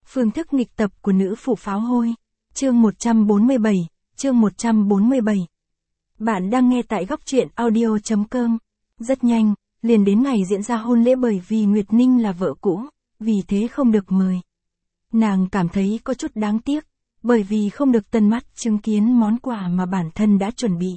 Phương thức nghịch tập của nữ phụ pháo hôi. Chương 147, chương 147. Bạn đang nghe tại góc truyện audio.com. Rất nhanh, liền đến ngày diễn ra hôn lễ bởi vì Nguyệt Ninh là vợ cũ, vì thế không được mời. Nàng cảm thấy có chút đáng tiếc, bởi vì không được tận mắt chứng kiến món quà mà bản thân đã chuẩn bị.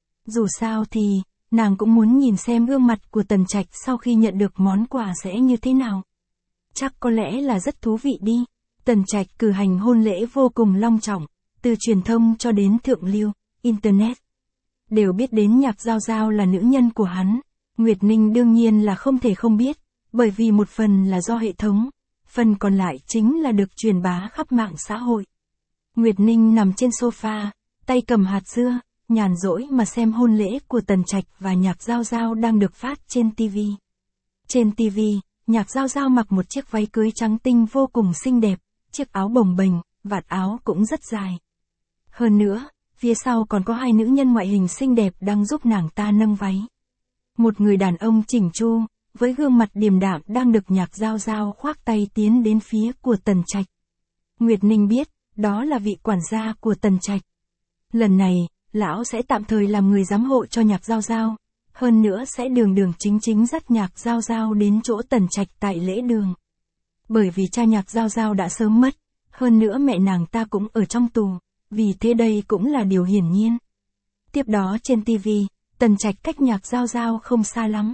Dù sao thì, nàng cũng muốn nhìn xem gương mặt của Tần Trạch sau khi nhận được món quà sẽ như thế nào. Chắc có lẽ là rất thú vị đi. Tần Trạch cử hành hôn lễ vô cùng long trọng, từ truyền thông cho đến thượng lưu, Internet. Đều biết đến Nhạc Giao Giao là nữ nhân của hắn. Nguyệt Ninh đương nhiên là không thể không biết, bởi vì một phần là do hệ thống, phần còn lại chính là được truyền bá khắp mạng xã hội. Nguyệt Ninh nằm trên sofa, tay cầm hạt dưa, nhàn rỗi mà xem hôn lễ của Tần Trạch và Nhạc Giao Giao đang được phát trên TV. Trên TV, Nhạc Giao Giao mặc một chiếc váy cưới trắng tinh vô cùng xinh đẹp, chiếc áo bồng bềnh, vạt áo cũng rất dài. Hơn nữa, phía sau còn có hai nữ nhân ngoại hình xinh đẹp đang giúp nàng ta nâng váy. Một người đàn ông chỉnh chu, với gương mặt điềm đạm đang được Nhạc Giao Giao khoác tay tiến đến phía của Tần Trạch. Nguyệt Ninh biết, đó là vị quản gia của Tần Trạch. Lần này, lão sẽ tạm thời làm người giám hộ cho Nhạc Giao Giao, hơn nữa sẽ đường đường chính chính dắt Nhạc Giao Giao đến chỗ Tần Trạch tại lễ đường. Bởi vì cha Nhạc Giao Giao đã sớm mất, hơn nữa mẹ nàng ta cũng ở trong tù, vì thế đây cũng là điều hiển nhiên. Tiếp đó trên TV, Tần Trạch cách Nhạc Giao Giao không xa lắm.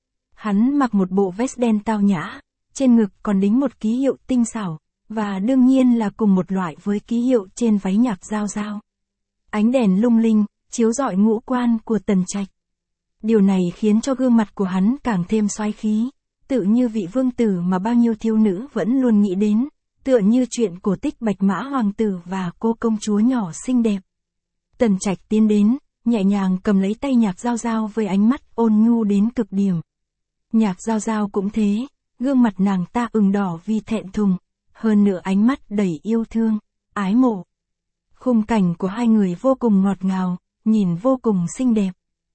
Hắn mặc một bộ vest đen tao nhã, trên ngực còn đính một ký hiệu tinh xảo, và đương nhiên là cùng một loại với ký hiệu trên váy Nhạc Giao Giao. Ánh đèn lung linh, chiếu rọi ngũ quan của Tần Trạch. Điều này khiến cho gương mặt của hắn càng thêm xoáy khí, tự như vị vương tử mà bao nhiêu thiếu nữ vẫn luôn nghĩ đến, tựa như chuyện cổ tích Bạch Mã Hoàng tử và cô công chúa nhỏ xinh đẹp. Tần Trạch tiến đến, nhẹ nhàng cầm lấy tay Nhạc Giao Giao với ánh mắt ôn nhu đến cực điểm. Nhạc Giao Giao cũng thế, gương mặt nàng ta ửng đỏ vì thẹn thùng, hơn nữa ánh mắt đầy yêu thương, ái mộ. Khung cảnh của hai người vô cùng ngọt ngào, nhìn vô cùng xinh đẹp.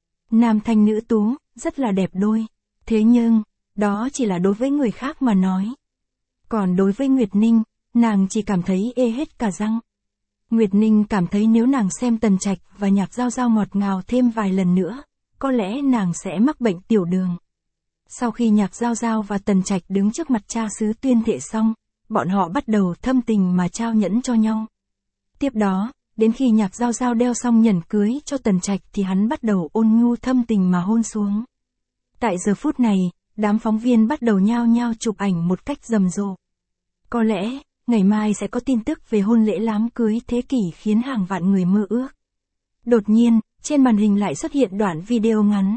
Nam thanh nữ tú, rất là đẹp đôi. Thế nhưng, đó chỉ là đối với người khác mà nói. Còn đối với Nguyệt Ninh, nàng chỉ cảm thấy ê hết cả răng. Nguyệt Ninh cảm thấy nếu nàng xem Tần Trạch và Nhạc Giao Giao ngọt ngào thêm vài lần nữa, có lẽ nàng sẽ mắc bệnh tiểu đường. Sau khi Nhạc Giao Giao và Tần Trạch đứng trước mặt cha xứ tuyên thệ xong, bọn họ bắt đầu thâm tình mà trao nhẫn cho nhau. Tiếp đó, đến khi Nhạc Giao Giao đeo xong nhẫn cưới cho Tần Trạch thì hắn bắt đầu ôn nhu thâm tình mà hôn xuống. Tại giờ phút này, đám phóng viên bắt đầu nhao nhao chụp ảnh một cách rầm rộ. Có lẽ, ngày mai sẽ có tin tức về hôn lễ đám cưới thế kỷ khiến hàng vạn người mơ ước. Đột nhiên, trên màn hình lại xuất hiện đoạn video ngắn.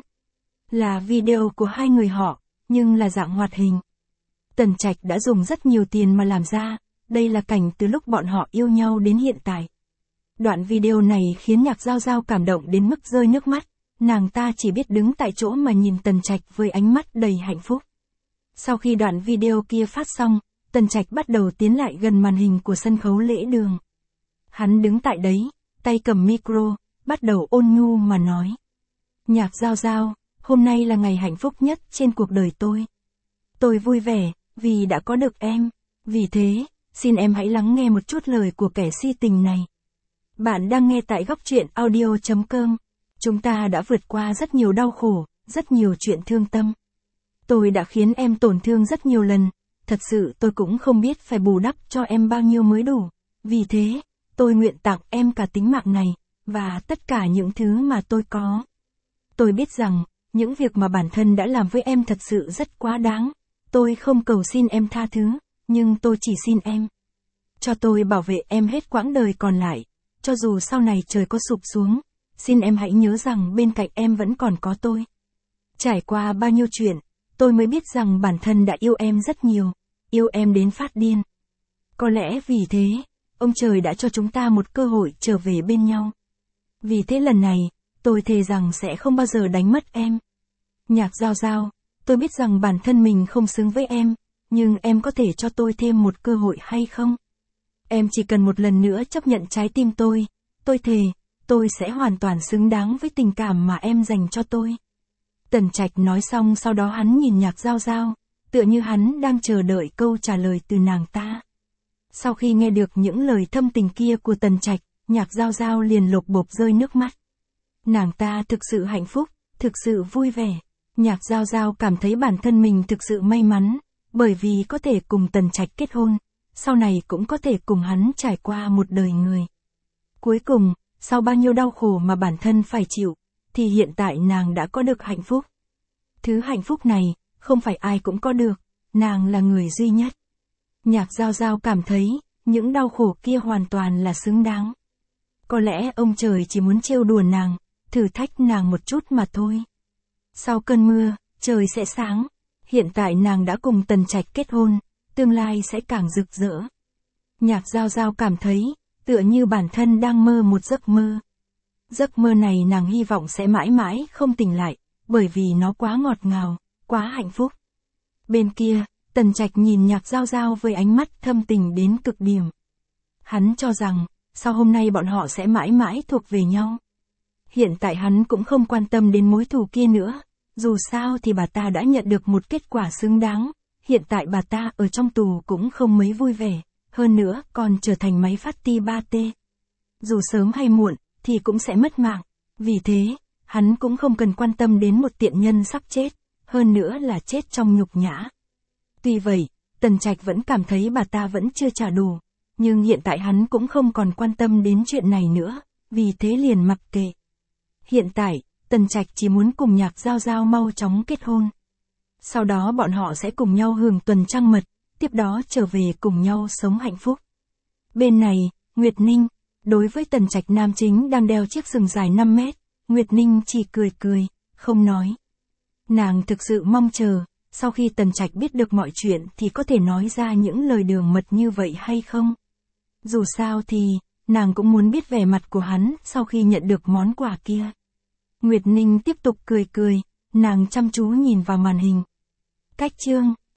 Là video của hai người họ, nhưng là dạng hoạt hình. Tần Trạch đã dùng rất nhiều tiền mà làm ra, đây là cảnh từ lúc bọn họ yêu nhau đến hiện tại. Đoạn video này khiến Nhạc Giao Giao cảm động đến mức rơi nước mắt, nàng ta chỉ biết đứng tại chỗ mà nhìn Tần Trạch với ánh mắt đầy hạnh phúc. Sau khi đoạn video kia phát xong, Tần Trạch bắt đầu tiến lại gần màn hình của sân khấu lễ đường. Hắn đứng tại đấy, tay cầm micro, bắt đầu ôn nhu mà nói. Nhạc Giao Giao, hôm nay là ngày hạnh phúc nhất trên cuộc đời tôi. Tôi vui vẻ, vì đã có được em. Vì thế, xin em hãy lắng nghe một chút lời của kẻ si tình này. Bạn đang nghe tại góc truyện audio.com. Chúng ta đã vượt qua rất nhiều đau khổ, rất nhiều chuyện thương tâm. Tôi đã khiến em tổn thương rất nhiều lần, thật sự tôi cũng không biết phải bù đắp cho em bao nhiêu mới đủ. Vì thế, tôi nguyện tặng em cả tính mạng này, và tất cả những thứ mà tôi có. Tôi biết rằng, những việc mà bản thân đã làm với em thật sự rất quá đáng. Tôi không cầu xin em tha thứ, nhưng tôi chỉ xin em. Cho tôi bảo vệ em hết quãng đời còn lại. Cho dù sau này trời có sụp xuống, xin em hãy nhớ rằng bên cạnh em vẫn còn có tôi. Trải qua bao nhiêu chuyện, tôi mới biết rằng bản thân đã yêu em rất nhiều, yêu em đến phát điên. Có lẽ vì thế, ông trời đã cho chúng ta một cơ hội trở về bên nhau. Vì thế lần này, tôi thề rằng sẽ không bao giờ đánh mất em. Nhạc Giao Giao, tôi biết rằng bản thân mình không xứng với em, nhưng em có thể cho tôi thêm một cơ hội hay không? Em chỉ cần một lần nữa chấp nhận trái tim tôi thề, tôi sẽ hoàn toàn xứng đáng với tình cảm mà em dành cho tôi. Tần Trạch nói xong sau đó hắn nhìn Nhạc Giao Giao, tựa như hắn đang chờ đợi câu trả lời từ nàng ta. Sau khi nghe được những lời thâm tình kia của Tần Trạch, Nhạc Giao Giao liền lột bột rơi nước mắt. Nàng ta thực sự hạnh phúc, thực sự vui vẻ. Nhạc Giao Giao cảm thấy bản thân mình thực sự may mắn, bởi vì có thể cùng Tần Trạch kết hôn, sau này cũng có thể cùng hắn trải qua một đời người. Cuối cùng, sau bao nhiêu đau khổ mà bản thân phải chịu, thì hiện tại nàng đã có được hạnh phúc. Thứ hạnh phúc này, không phải ai cũng có được, nàng là người duy nhất. Nhạc Giao Giao cảm thấy, những đau khổ kia hoàn toàn là xứng đáng. Có lẽ ông trời chỉ muốn trêu đùa nàng, thử thách nàng một chút mà thôi. Sau cơn mưa, trời sẽ sáng. Hiện tại nàng đã cùng Tần Trạch kết hôn, tương lai sẽ càng rực rỡ. Nhạc Giao Giao cảm thấy, tựa như bản thân đang mơ một giấc mơ. Giấc mơ này nàng hy vọng sẽ mãi mãi không tỉnh lại, bởi vì nó quá ngọt ngào, quá hạnh phúc. Bên kia, Tần Trạch nhìn Nhạc Giao Giao với ánh mắt thâm tình đến cực điểm. Hắn cho rằng, sau hôm nay bọn họ sẽ mãi mãi thuộc về nhau. Hiện tại hắn cũng không quan tâm đến mối thù kia nữa, dù sao thì bà ta đã nhận được một kết quả xứng đáng, hiện tại bà ta ở trong tù cũng không mấy vui vẻ, hơn nữa còn trở thành máy phát ti 3T. Dù sớm hay muộn, thì cũng sẽ mất mạng, vì thế, hắn cũng không cần quan tâm đến một tiện nhân sắp chết, hơn nữa là chết trong nhục nhã. Tuy vậy, Tần Trạch vẫn cảm thấy bà ta vẫn chưa trả đủ, nhưng hiện tại hắn cũng không còn quan tâm đến chuyện này nữa, vì thế liền mặc kệ. Hiện tại, Tần Trạch chỉ muốn cùng Nhạc Giao Giao mau chóng kết hôn. Sau đó bọn họ sẽ cùng nhau hưởng tuần trăng mật, tiếp đó trở về cùng nhau sống hạnh phúc. Bên này, Nguyệt Ninh, đối với Tần Trạch nam chính đang đeo chiếc sừng dài 5 mét, Nguyệt Ninh chỉ cười cười, không nói. Nàng thực sự mong chờ, sau khi Tần Trạch biết được mọi chuyện thì có thể nói ra những lời đường mật như vậy hay không. Dù sao thì, nàng cũng muốn biết vẻ mặt của hắn sau khi nhận được món quà kia. Nguyệt Ninh tiếp tục cười cười, nàng chăm chú nhìn vào màn hình. Cách chương